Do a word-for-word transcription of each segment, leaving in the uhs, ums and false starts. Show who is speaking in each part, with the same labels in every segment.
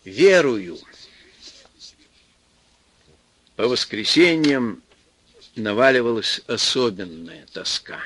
Speaker 1: верую. По воскресеньям наваливалась особенная тоска.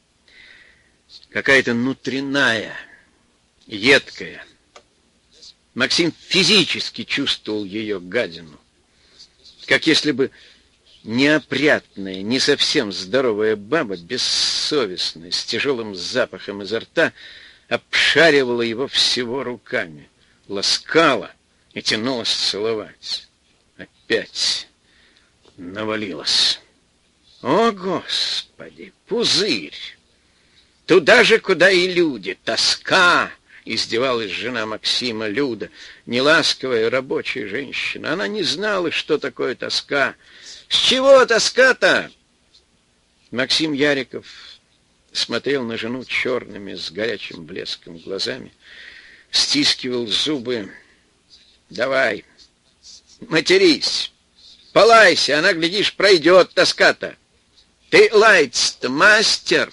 Speaker 1: Какая-то внутренняя, едкая. Максим физически чувствовал ее гадину. Как если бы неопрятная, не совсем здоровая баба, бессовестная, с тяжелым запахом изо рта, обшаривала его всего руками, ласкала и тянулась целовать. Опять навалилась. О, Господи, пузырь! Туда же, куда и люди. Тоска! Издевалась жена Максима, Люда, неласковая рабочая женщина. Она не знала, что такое тоска. С чего тоска-то? Максим Яриков смотрел на жену черными, с горячим блеском глазами, стискивал зубы. Давай, матерись, полайся, она, глядишь, пройдет тоска-то. Ты лаять-то мастер.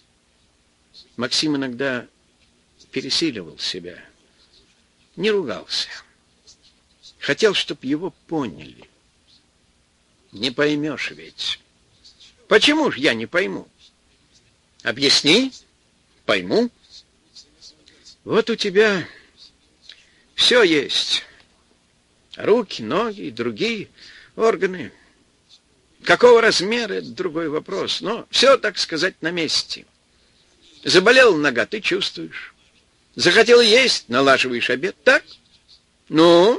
Speaker 1: Максим иногда пересиливал себя, не ругался. Хотел, чтоб его поняли. Не поймешь ведь. Почему ж я не пойму? Объясни, пойму. Вот у тебя все есть. Руки, ноги и другие органы. Какого размера — это другой вопрос. Но все, так сказать, на месте. Заболела нога — ты чувствуешь. Захотел есть — налаживаешь обед. Так? Ну?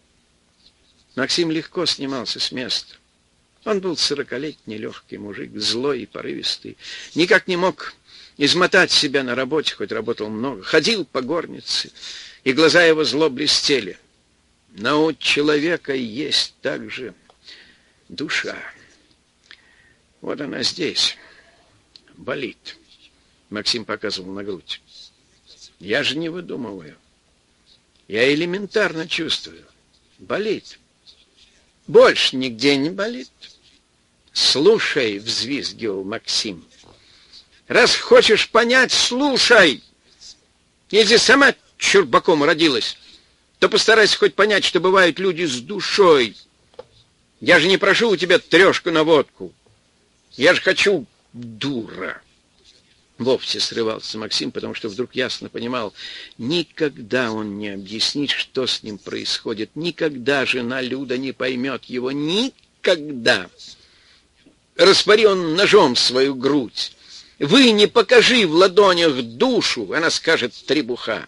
Speaker 1: Максим легко снимался с места. Он был сорокалетний легкий мужик, злой и порывистый. Никак не мог измотать себя на работе, хоть работал много. Ходил по горнице, и глаза его зло блестели. Но у человека есть также душа. Вот она здесь, болит. Максим показывал на грудь. Я же не выдумываю. Я элементарно чувствую. Болит. Больше нигде не болит. Слушай, взвизгивал Максим. Раз хочешь понять, слушай. Если сама чурбаком родилась, то постарайся хоть понять, что бывают люди с душой. Я же не прошу у тебя трешку на водку. Я же хочу, дура. Вовсе срывался Максим, потому что вдруг ясно понимал, никогда он не объяснит, что с ним происходит. Никогда жена Люда не поймет его. Никогда. Распори он ножом свою грудь. Вы не покажи в ладонях душу, она скажет требуха.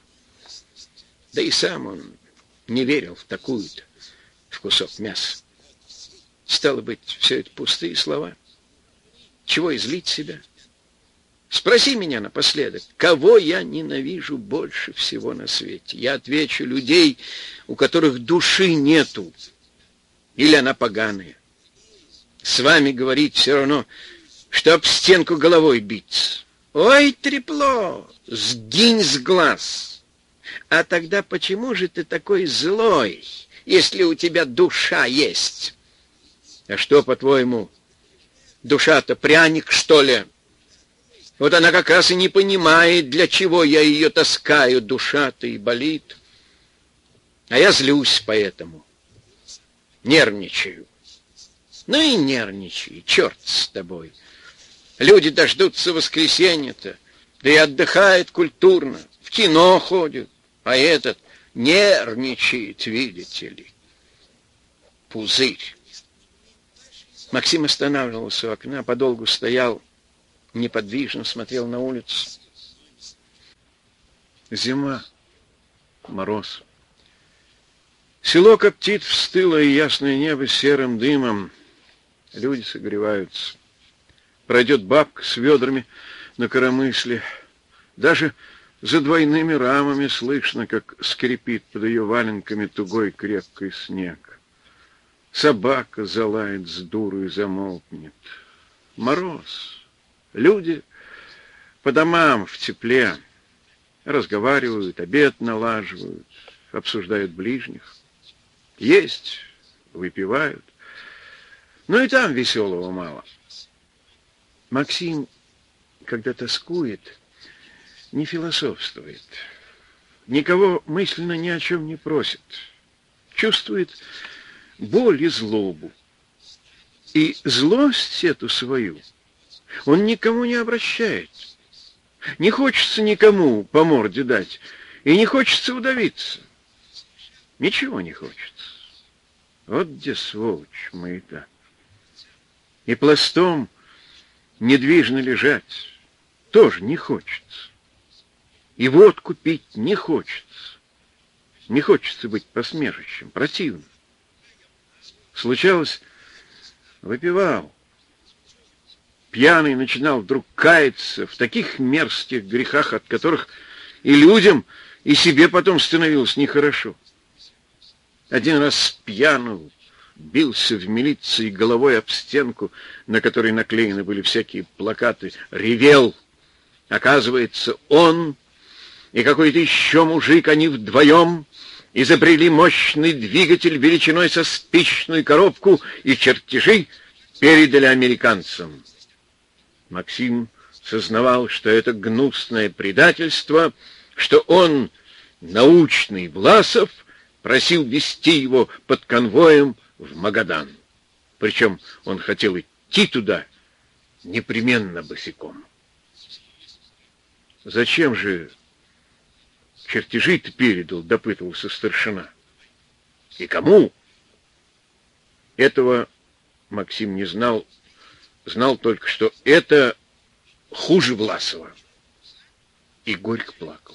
Speaker 1: Да и сам он не верил в такую-то, в кусок мяса. Стало быть, все это пустые слова. Чего излить себя? Спроси меня напоследок, кого я ненавижу больше всего на свете. Я отвечу: людей, у которых души нету, или она поганая. С вами говорить все равно, что об стенку головой биться. Ой, трепло, сгинь с глаз. А тогда почему же ты такой злой, если у тебя душа есть? А что, по-твоему, душа-то пряник, что ли? Вот она как раз и не понимает, для чего я ее таскаю. Душа-то и болит. А я злюсь поэтому. Нервничаю. Ну и нервничай, черт с тобой. Люди дождутся воскресенья-то, да и отдыхают культурно, в кино ходят. А этот нервничает, видите ли. Пузырь. Максим останавливался у окна, подолгу стоял, неподвижно смотрел на улицу. Зима, мороз. Село коптит в стылое ясное небо серым дымом. Люди согреваются. Пройдет бабка с ведрами на коромысле. Даже за двойными рамами слышно, как скрипит под ее валенками тугой крепкий снег. Собака залает с дуру и замолкнет. Мороз. Люди по домам в тепле разговаривают, обед налаживают, обсуждают ближних. Есть, выпивают. Но и там веселого мало. Максим, когда тоскует, не философствует. Никого мысленно ни о чем не просит. чувствует боль и злобу. И злость эту свою он никому не обращает. Не хочется никому по морде дать, и не хочется удавиться. Ничего не хочется. Вот где сволочь маята. И пластом недвижно лежать тоже не хочется. И водку пить не хочется. Не хочется быть посмешищем, противно. Случалось, выпивал. Пьяный начинал вдруг каяться в таких мерзких грехах, от которых и людям, и себе потом становилось нехорошо. Один раз с пьяну бился в милиции головой об стенку, на которой наклеены были всякие плакаты, ревел. Оказывается, он и какой-то еще мужик, они вдвоем изобрели мощный двигатель величиной со спичечную коробку, и чертежи передали американцам. Максим сознавал, что это гнусное предательство, что он, научный Власов, просил везти его под конвоем в Магадан. Причем он хотел идти туда непременно босиком. Зачем же чертежи-то передал, допытывался старшина. И кому? Этого Максим не знал, знал только, что это хуже Власова. И горько плакал.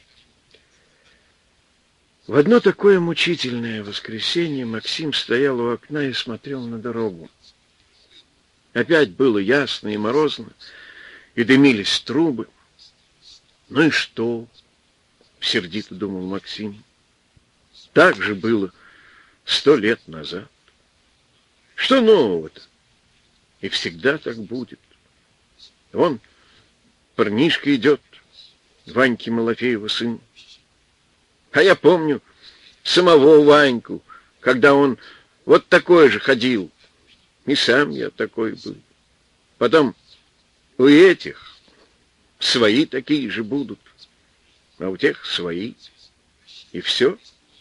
Speaker 1: В одно такое мучительное воскресенье Максим стоял у окна и смотрел на дорогу. Опять было ясно и морозно, и дымились трубы. Ну и что? Сердито думал Максим. Так же было сто лет назад. Что нового-то? И всегда так будет. Вон парнишка идет, Ваньки Малафеева сын. А я помню самого Ваньку, когда он вот такой же ходил. И сам я такой был. Потом у этих свои такие же будут, а у тех свои. И все.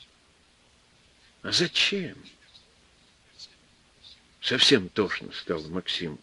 Speaker 1: А зачем? Совсем тошно стало Максиму.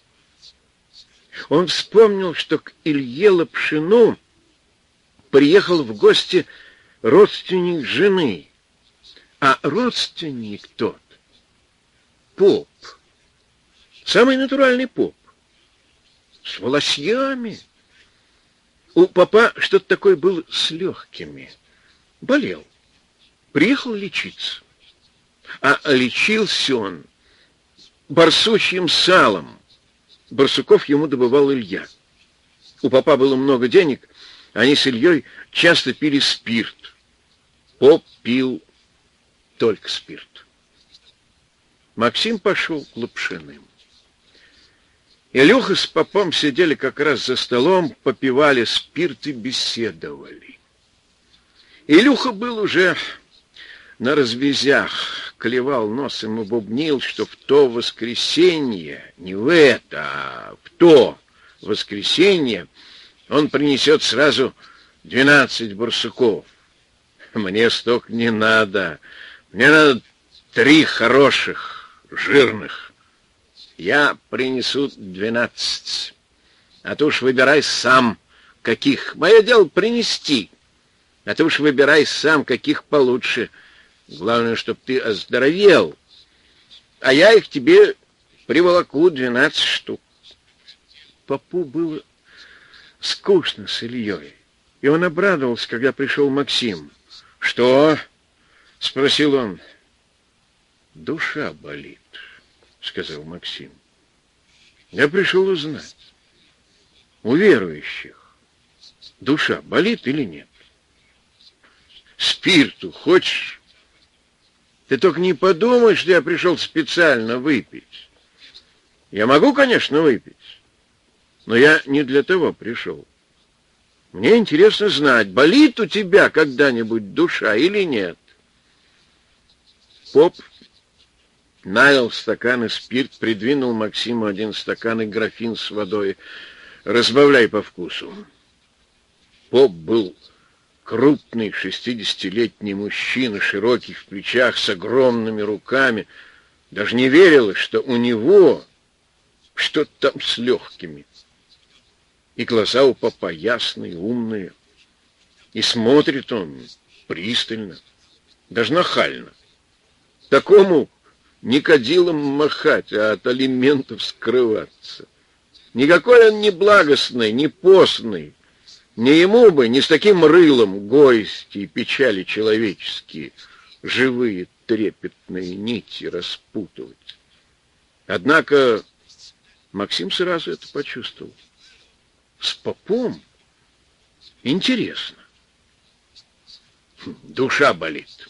Speaker 1: Он вспомнил, что к Илье Лапшину приехал в гости родственник жены, а родственник тот — поп, самый натуральный поп, с волосьями. У попа что-то такое было с легкими, болел, приехал лечиться, а лечился он барсучьим салом. Барсуков ему добывал Илья. У попа было много денег, они с Ильей часто пили спирт. Поп пил только спирт. Максим пошел к Лапшиным. Илюха с попом сидели как раз за столом, попивали спирт и беседовали. Илюха был уже на развязях, клевал носом и бубнил, что в то воскресенье, не в это, а в то воскресенье он принесет сразу двенадцать барсуков. Мне столько не надо. Мне надо три хороших, жирных. Я принесу двенадцать. А ты уж выбирай сам, каких. Мое дело принести. А ты уж выбирай сам, каких получше. Главное, чтоб ты оздоровел. А я их тебе приволоку двенадцать штук. Попу было скучно с Ильей, и он обрадовался, когда пришел Максим. «Что?» — спросил он. «Душа болит», — сказал Максим. «Я пришел узнать, у верующих душа болит или нет? Спирту хочешь? Ты только не подумай, что я пришел специально выпить. Я могу, конечно, выпить, но я не для того пришел. Мне интересно знать, болит у тебя когда-нибудь душа или нет?» Поп налил стакан и спирт, придвинул Максиму один стакан и графин с водой. «Разбавляй по вкусу». Поп был Крупный шестидесятилетний мужчина, широкий в плечах, с огромными руками. Даже не верилось, что у него что-то там с легкими. И глаза у попа ясные, умные. И смотрит он пристально, даже нахально. Такому не кадилом махать, а от алиментов скрываться. Никакой он не благостный, не постный. Не ему бы, не с таким рылом горести и печали человеческие, живые трепетные нити распутывать. Однако Максим сразу это почувствовал. С попом интересно. Душа болит.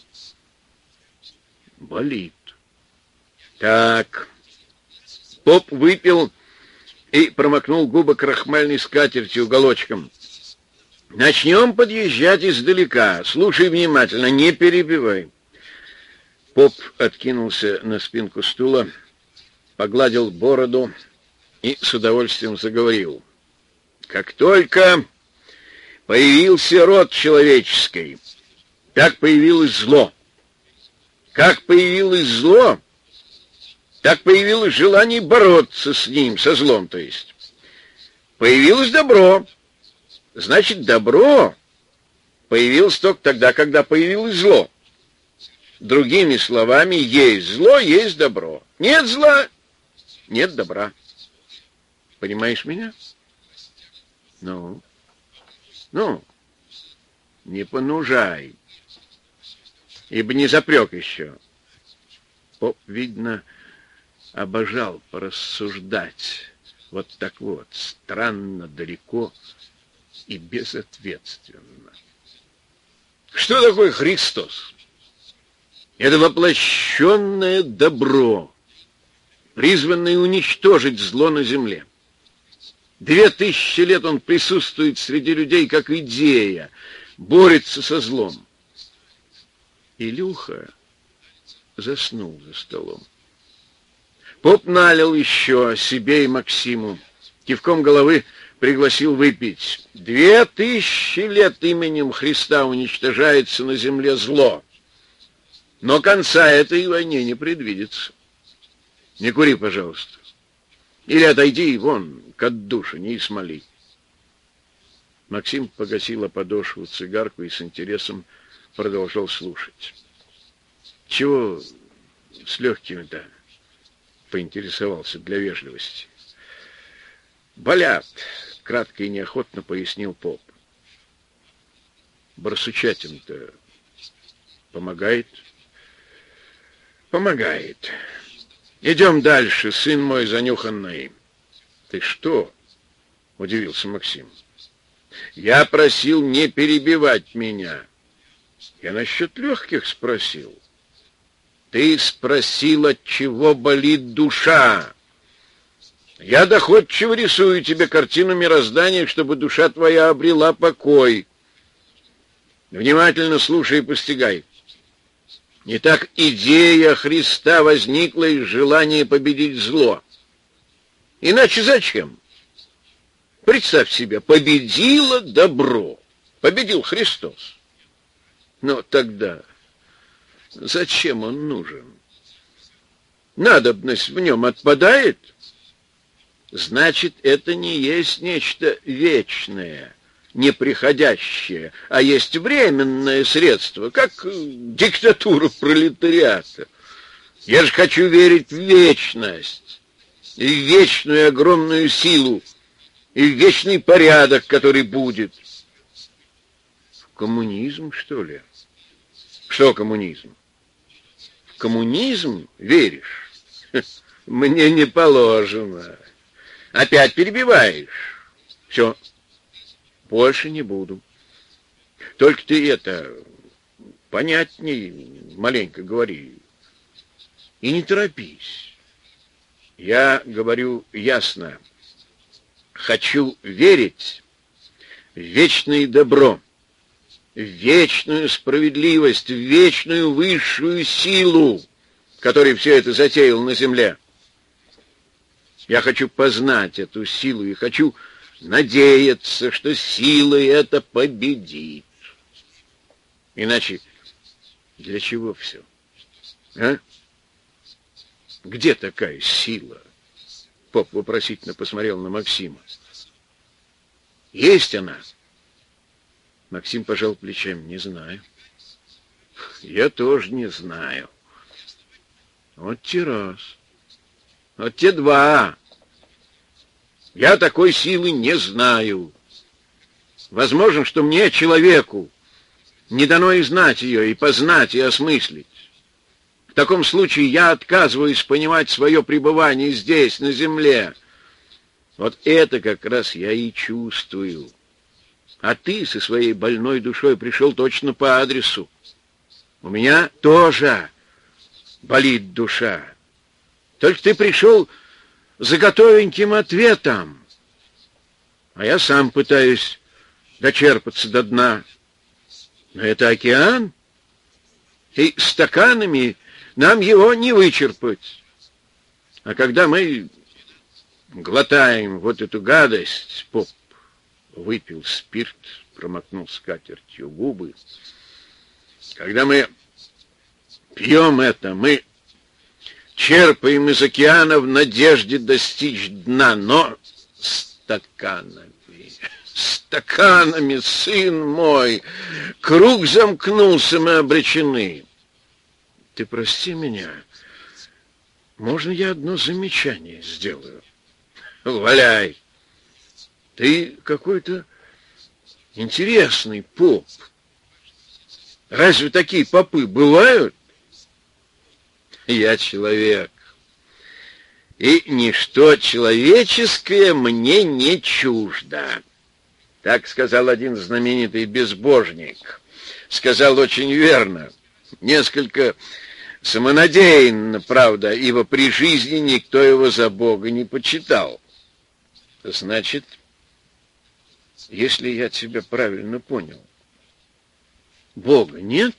Speaker 1: Болит. Так. Поп выпил и промокнул губы крахмальной скатертью уголочком. Начнем подъезжать издалека. Слушай внимательно, не перебивай. Поп откинулся на спинку стула, погладил бороду и с удовольствием заговорил. Как только появился род человеческий, так появилось зло. Как появилось зло, так появилось желание бороться с ним, со злом, то есть. Появилось добро. Значит, добро появилось только тогда, когда появилось зло. Другими словами, есть зло, есть добро. Нет зла, нет добра. Понимаешь меня? Ну, ну, не понужай, ибо не запрек еще. Поп, видно, обожал порассуждать вот так вот, странно, далеко и безответственно. Что такое Христос? Это воплощенное добро, призванное уничтожить зло на земле. Две тысячи лет он присутствует среди людей как идея, борется со злом. Илюха заснул за столом. Поп налил еще себе и Максиму. Кивком головы пригласил выпить. Две тысячи лет именем Христа уничтожается на земле зло. Но конца этой войне не предвидится. Не кури, пожалуйста. Или отойди вон к отдушине и смоли. Максим погасила подошву цигарку и с интересом продолжал слушать. Чего с легкими-то? Поинтересовался для вежливости. Болят, кратко и неохотно пояснил поп. Барсучатин-то помогает? Помогает. Идем дальше, сын мой занюханный. Ты что? Удивился Максим. Я просил не перебивать меня. Я насчет легких спросил. Ты спросил, от чего болит душа. Я доходчиво рисую тебе картину мироздания, чтобы душа твоя обрела покой. Внимательно слушай и постигай. Итак, идея Христа возникла из желания победить зло. Иначе зачем? Представь себе, победило добро. Победил Христос. Но тогда зачем он нужен? Надобность в нем отпадает? Значит, это не есть нечто вечное, неприходящее, а есть временное средство, как диктатура пролетариата. Я же хочу верить в вечность, и в вечную огромную силу, и в вечный порядок, который будет. В коммунизм, что ли? Что коммунизм? В коммунизм веришь? Мне не положено. Опять перебиваешь. Все. Больше не буду. Только ты это понятней маленько говори. И не торопись. Я говорю ясно. Хочу верить в вечное добро, в вечную справедливость, в вечную высшую силу, который все это затеял на земле. Я хочу познать эту силу и хочу надеяться, что сила эта победит. Иначе для чего все? А? Где такая сила? Поп вопросительно посмотрел на Максима. Есть она? Максим пожал плечами. Не знаю. Я тоже не знаю. Вот те раз. Вот те два. Я такой силы не знаю. Возможно, что мне, человеку, не дано и знать ее, и познать, и осмыслить. В таком случае я отказываюсь понимать свое пребывание здесь, на земле. Вот это как раз я и чувствую. А ты со своей больной душой пришел точно по адресу. У меня тоже болит душа. Только ты пришел за готовеньким ответом, а я сам пытаюсь дочерпаться до дна. Но это океан, и стаканами нам его не вычерпать. А когда мы глотаем вот эту гадость, поп выпил спирт, промокнул скатертью губы. Когда мы пьем это, мы черпаем из океана в надежде достичь дна, но стаканами, стаканами, сын мой, круг замкнулся, мы обречены. Ты прости меня, можно я одно замечание сделаю? Валяй. Ты какой-то интересный поп. Разве такие попы бывают? Я человек. И ничто человеческое мне не чуждо. Так сказал один знаменитый безбожник. Сказал очень верно. Несколько самонадеянно, правда, ибо при жизни никто его за Бога не почитал. Значит, если я тебя правильно понял, Бога нет?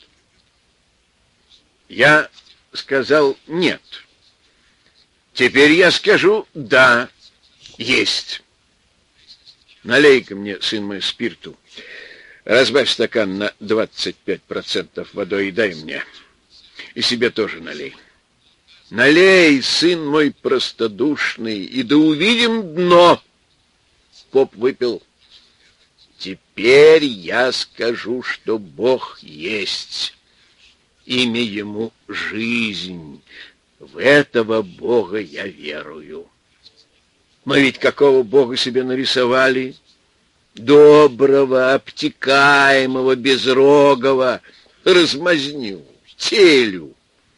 Speaker 1: Я сказал нет. Теперь я скажу да, есть. Налей-ка мне, сын мой, спирту. Разбавь стакан на двадцать пять процентов водой и дай мне. И себе тоже налей. Налей, сын мой простодушный, и да увидим дно. Поп выпил. Теперь я скажу, что Бог есть. Имя ему — жизнь. В этого Бога я верую. Мы ведь какого Бога себе нарисовали? Доброго, обтекаемого, безрогого, размазню, телю.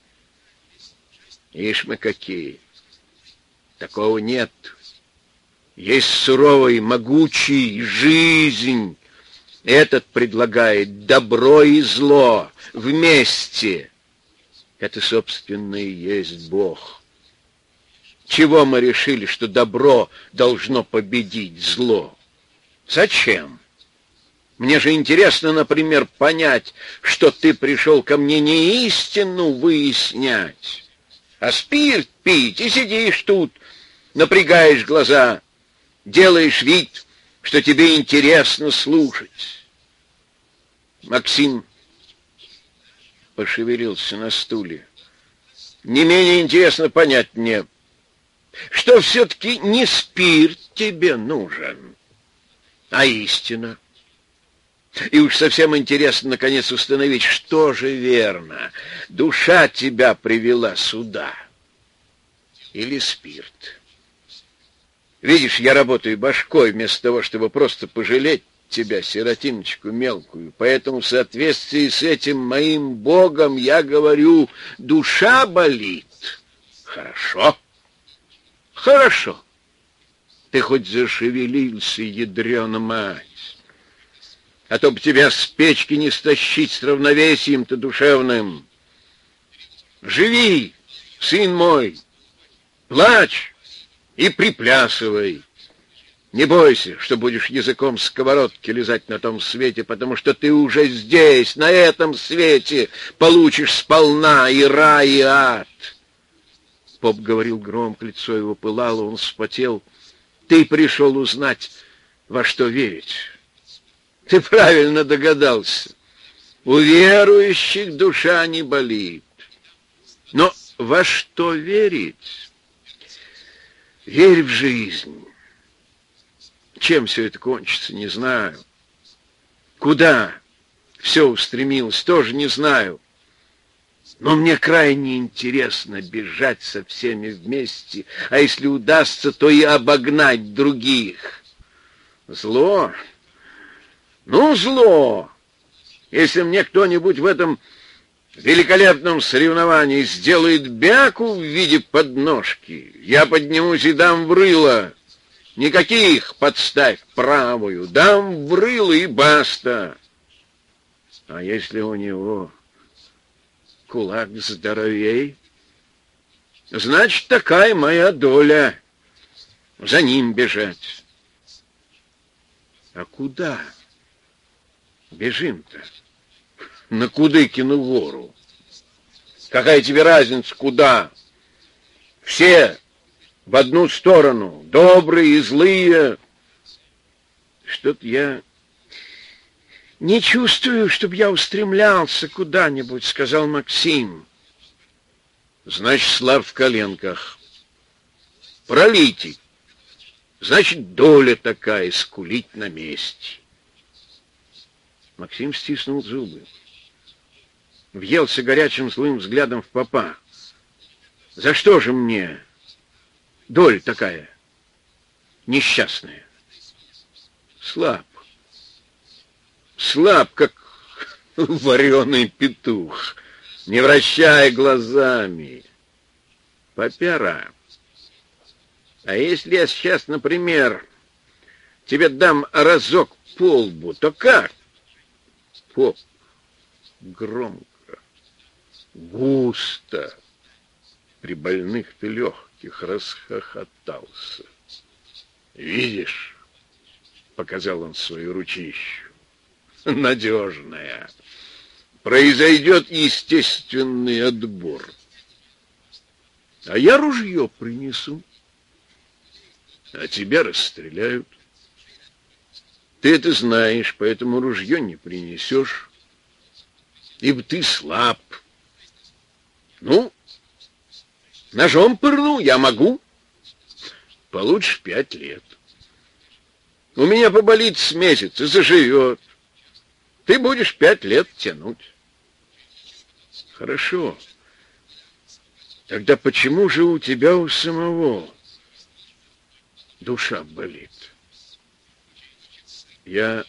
Speaker 1: Ишь мы какие! Такого нет. Есть суровый, могучий, жизнь. Этот предлагает добро и зло вместе. Это, собственно, и есть Бог. Чего мы решили, что добро должно победить зло? Зачем? Мне же интересно, например, понять, что ты пришел ко мне не истину выяснять, а спирт пить, и сидишь тут, напрягаешь глаза, делаешь вид, что тебе интересно слушать. Максим пошевелился на стуле. Не менее интересно понять мне, что все-таки не спирт тебе нужен, а истина. И уж совсем интересно, наконец, установить, что же верно. Душа тебя привела сюда или спирт? Видишь, я работаю башкой вместо того, чтобы просто пожалеть тебя, сиротиночку мелкую. Поэтому в соответствии с этим моим Богом я говорю, душа болит. Хорошо. Хорошо. Ты хоть зашевелился, ядрёна мать. А то бы тебя с печки не стащить с равновесием-то душевным. Живи, сын мой, плачь и приплясывай. Не бойся, что будешь языком сковородки лизать на том свете, потому что ты уже здесь, на этом свете, получишь сполна и рай, и ад. Поп говорил громко, лицо его пылало, он вспотел. Ты пришел узнать, во что верить. Ты правильно догадался. У верующих душа не болит. Но во что верить? Верь в жизнь. Чем все это кончится, не знаю. Куда все устремилось, тоже не знаю. Но мне крайне интересно бежать со всеми вместе, а если удастся, то и обогнать других. Зло? Ну, зло! Если мне кто-нибудь в этом великолепном соревновании сделает бяку в виде подножки, я поднимусь и дам в рыло. Никаких подставь правую, дам в рыло и баста. А если у него кулак здоровей, значит, такая моя доля — за ним бежать. А куда бежим-то? На Кудыкину гору. Какая тебе разница, куда? Все в одну сторону, добрые и злые. Что-то я не чувствую, чтобы я устремлялся куда-нибудь, сказал Максим. Значит, слаб в коленках. Пролитий. Значит, доля такая, скулить на месте. Максим стиснул зубы. Въелся горячим злым взглядом в попа. За что же мне доля такая несчастная? Слаб. Слаб, как вареный петух, не вращая глазами. Попера. А если я сейчас, например, тебе дам разок по лбу, то как? Поп громко, густо, при больных ты легких расхохотался. Видишь, показал он свою ручищу, надежная. Произойдет естественный отбор. А я ружье принесу, а тебя расстреляют. Ты это знаешь, поэтому ружье не принесешь, ибо ты слаб. Ну, ножом пырну я могу. Получишь пять лет. У меня поболит с месяца, заживет. Ты будешь пять лет тянуть. Хорошо. Тогда почему же у тебя у самого душа болит? Я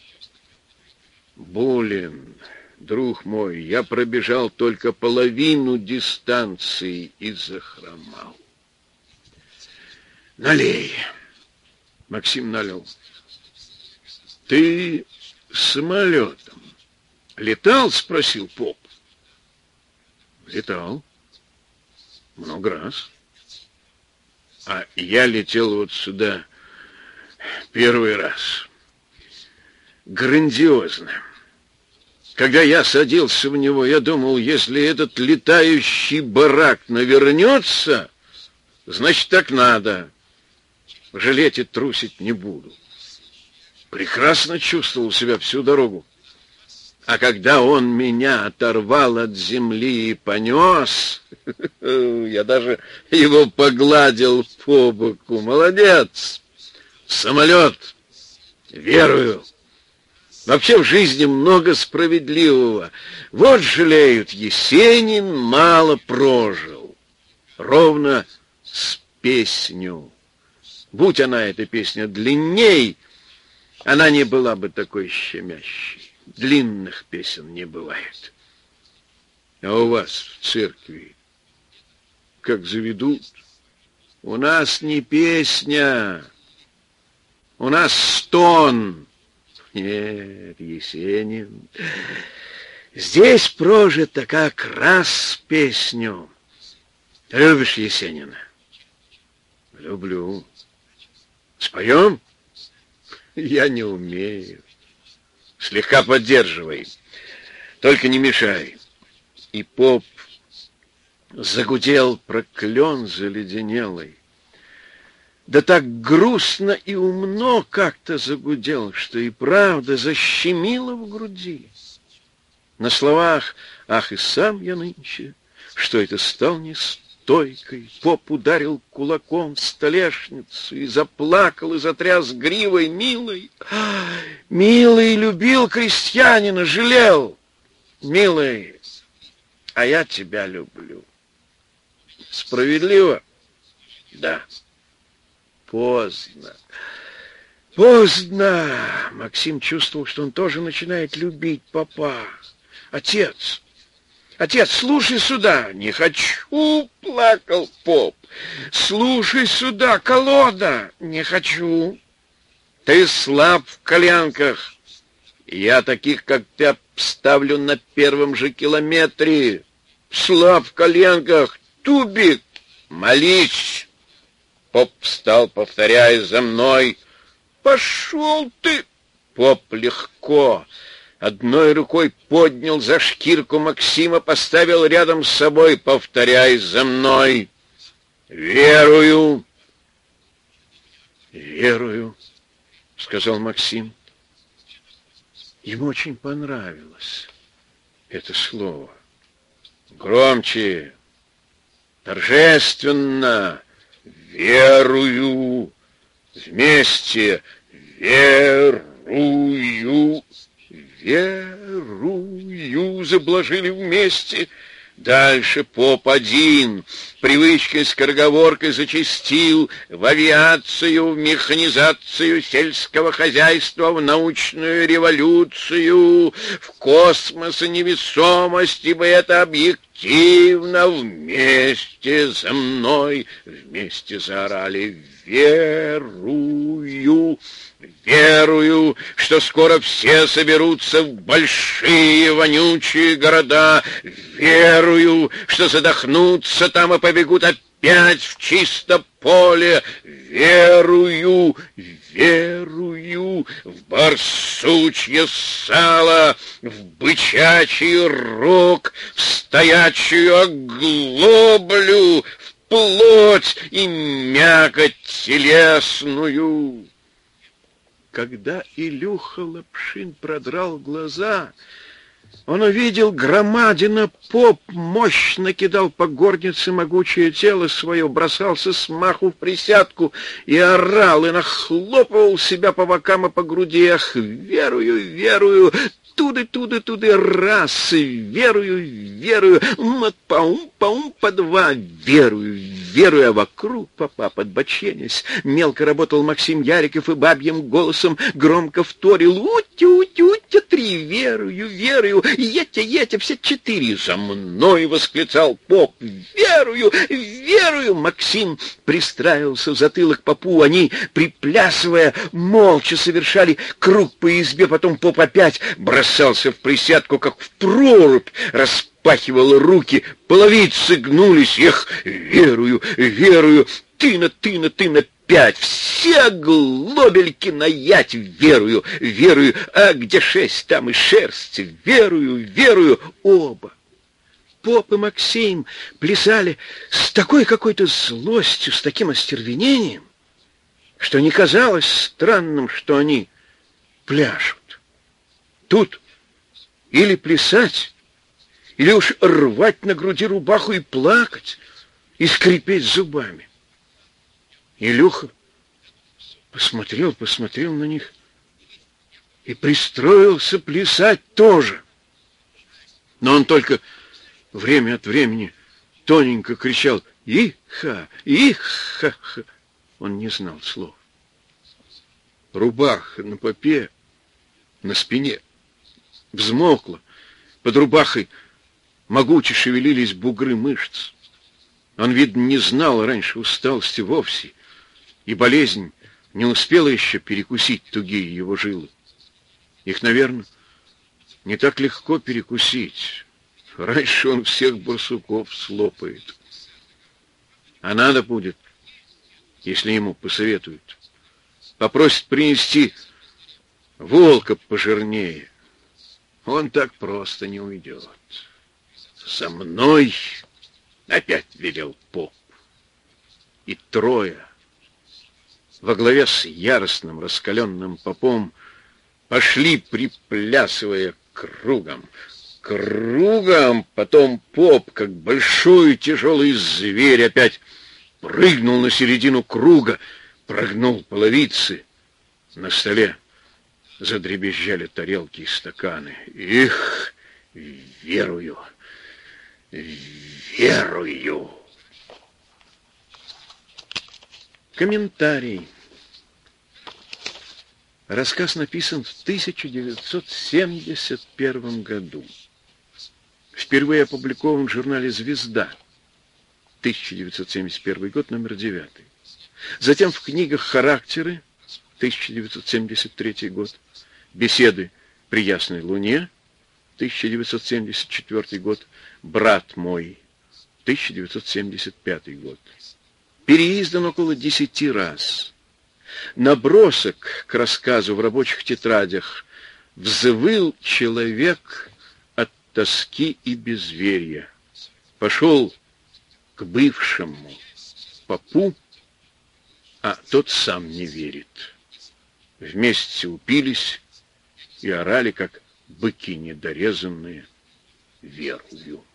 Speaker 1: болен, друг мой. Я пробежал только половину дистанции и захромал. Налей. Максим налил. Ты самолетом летал? Спросил поп. Летал. Много раз. А я летел вот сюда первый раз. Грандиозно. Когда я садился в него, я думал, если этот летающий барак навернется, значит, так надо. Жалеть и трусить не буду. Прекрасно чувствовал себя всю дорогу. А когда он меня оторвал от земли и понес, я даже его погладил по боку. Молодец! Самолет! Верую! Вообще в жизни много справедливого. Вот жалеют, Есенин мало прожил. Ровно с песню. Будь она, эта песня, длинней, она не была бы такой щемящей. Длинных песен не бывает. А у вас в церкви как заведут? У нас не песня, у нас стон. Нет, Есенин, здесь прожито как раз песню. Любишь Есенина? Люблю. Споем? Я не умею. Слегка поддерживай, только не мешай. И поп загудел проклен заледенелый. Да так грустно и умно как-то загудел, что и правда защемило в груди. На словах «Ах, и сам я нынче, что это стал не стойкой». Поп ударил кулаком в столешницу и заплакал, и затряс гривой. Милый, милый, любил крестьянина, жалел. Милый, а я тебя люблю. Справедливо? Да. Поздно. Поздно. Максим чувствовал, что он тоже начинает любить попа. Отец, отец, слушай сюда. Не хочу, плакал поп. Слушай сюда, колода. Не хочу. Ты слаб в коленках. Я таких, как ты, обставлю на первом же километре. Слаб в коленках. Тубик, молись. Поп встал, повторяя за мной. Пошел ты. Поп легко одной рукой поднял за шкирку Максима, поставил рядом с собой, повторяя за мной. Верую. Верую, сказал Максим. Ему очень понравилось это слово. Громче, торжественно. Верую. Вместе. Верую. Верую. Заблажили вместе. Дальше поп один привычкой скороговоркой зачастил: в авиацию, в механизацию сельского хозяйства, в научную революцию, в космос и невесомость, ибо это объективно. Вместе за мной, вместе заорали: верую. Верую, что скоро все соберутся в большие вонючие города. Верую, что задохнутся там и побегут опять в чисто поле. Верую, верую в барсучье сало, в бычачий рог, в стоячую оглоблю, в плоть и мякоть телесную. Когда Илюха Лапшин продрал глаза, он увидел громадина поп, мощно кидал по горнице могучее тело свое, бросался с маху в присядку и орал, и нахлопывал себя по бокам и по груди. Ах, верую, верую, туды-туды-туды раз, верую, верую, мат-паум-паум по два, верую, верую, а вокруг попа подбоченясь. Мелко работал Максим Яриков и бабьим голосом громко вторил: утя-утя-утя, три, верую, верую, етя-етя, все четыре. За мной восклицал поп: верую, верую. Максим пристраивался в затылок попу, они, приплясывая, молча совершали круг по избе, потом поп опять бросался в присядку, как в прорубь, распахивал руки, половицы гнулись. Эх, верую, верую, тына, тына, тына, пять, все глобельки наять, верую, верую, а где шесть, там и шерсть, верую, верую, оба. Поп и Максим плясали с такой какой-то злостью, с таким остервенением, что не казалось странным, что они пляшут. Тут или плясать, или уж рвать на груди рубаху и плакать, и скрипеть зубами. Илюха посмотрел, посмотрел на них и пристроился плясать тоже. Но он только время от времени тоненько кричал: «Иха! Иха-ха!» Он не знал слов. Рубаха на попе, на спине взмокла, под рубахой могуче шевелились бугры мышц. Он, видно, не знал раньше усталости вовсе, и болезнь не успела еще перекусить тугие его жилы. Их, наверное, не так легко перекусить. Раньше он всех барсуков слопает. А надо будет, если ему посоветуют, попросит принести волка пожирнее. Он так просто не уйдет. «За мной!» — опять велел поп. И трое во главе с яростным раскаленным попом пошли, приплясывая кругом. кругом, потом поп, как большой тяжелый зверь, опять прыгнул на середину круга, прогнул половицы. На столе задребезжали тарелки и стаканы. Их верую, верую. Комментарий. Рассказ написан в тысяча девятьсот семьдесят первом году. Впервые опубликован в журнале «Звезда». тысяча девятьсот семьдесят первый год, номер девятый. Затем в книгах «Характеры», тысяча девятьсот семьдесят третий год, «Беседы при ясной луне», тысяча девятьсот семьдесят четвёртый год, «Брат мой», тысяча девятьсот семьдесят пятый год. Переиздан около десяти раз. Набросок к рассказу в рабочих тетрадях «Взвыл человек от тоски и безверия». Пошел к бывшему попу, а тот сам не верит. Вместе упились и орали, как быки недорезанные, верую.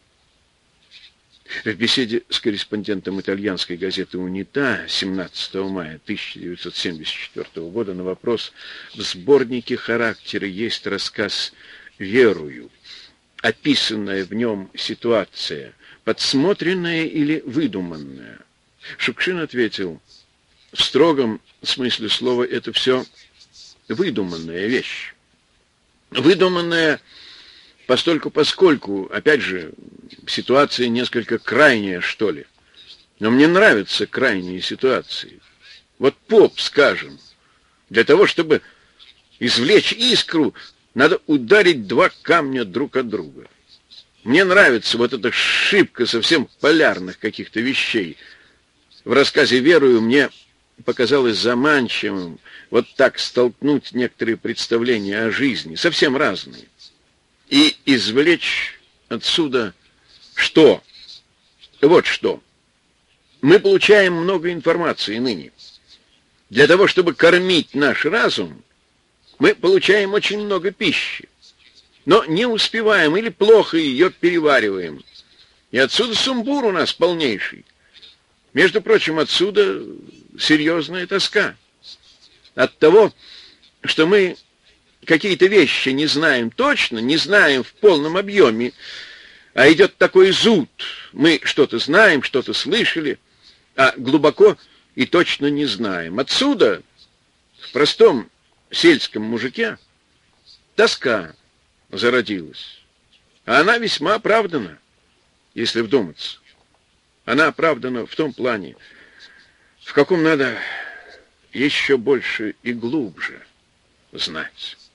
Speaker 1: В беседе с корреспондентом итальянской газеты «Унита» семнадцатого мая тысяча девятьсот семьдесят четвёртого года на вопрос «В сборнике «Характеры» есть рассказ «Верую». Описанная в нем ситуация подсмотренная или выдуманная?» Шукшин ответил: в строгом смысле слова это все выдуманная вещь. Выдуманная постольку поскольку, опять же, ситуация несколько крайняя, что ли. Но мне нравятся крайние ситуации. Вот поп, скажем, для того, чтобы извлечь искру, надо ударить два камня друг от друга. Мне нравится вот эта шибка совсем полярных каких-то вещей. В рассказе «Верую» мне показалось заманчивым вот так столкнуть некоторые представления о жизни, совсем разные, и извлечь отсюда что? Вот что. Мы получаем много информации ныне. Для того, чтобы кормить наш разум, мы получаем очень много пищи, но не успеваем или плохо ее перевариваем. И отсюда сумбур у нас полнейший. Между прочим, отсюда серьезная тоска. От того, что мы какие-то вещи не знаем точно, не знаем в полном объеме, а идет такой зуд. Мы что-то знаем, что-то слышали, а глубоко и точно не знаем. Отсюда, в простом сельском мужике, тоска зародилась. А она весьма оправдана, если вдуматься. Она оправдана в том плане, в каком надо еще больше и глубже знать.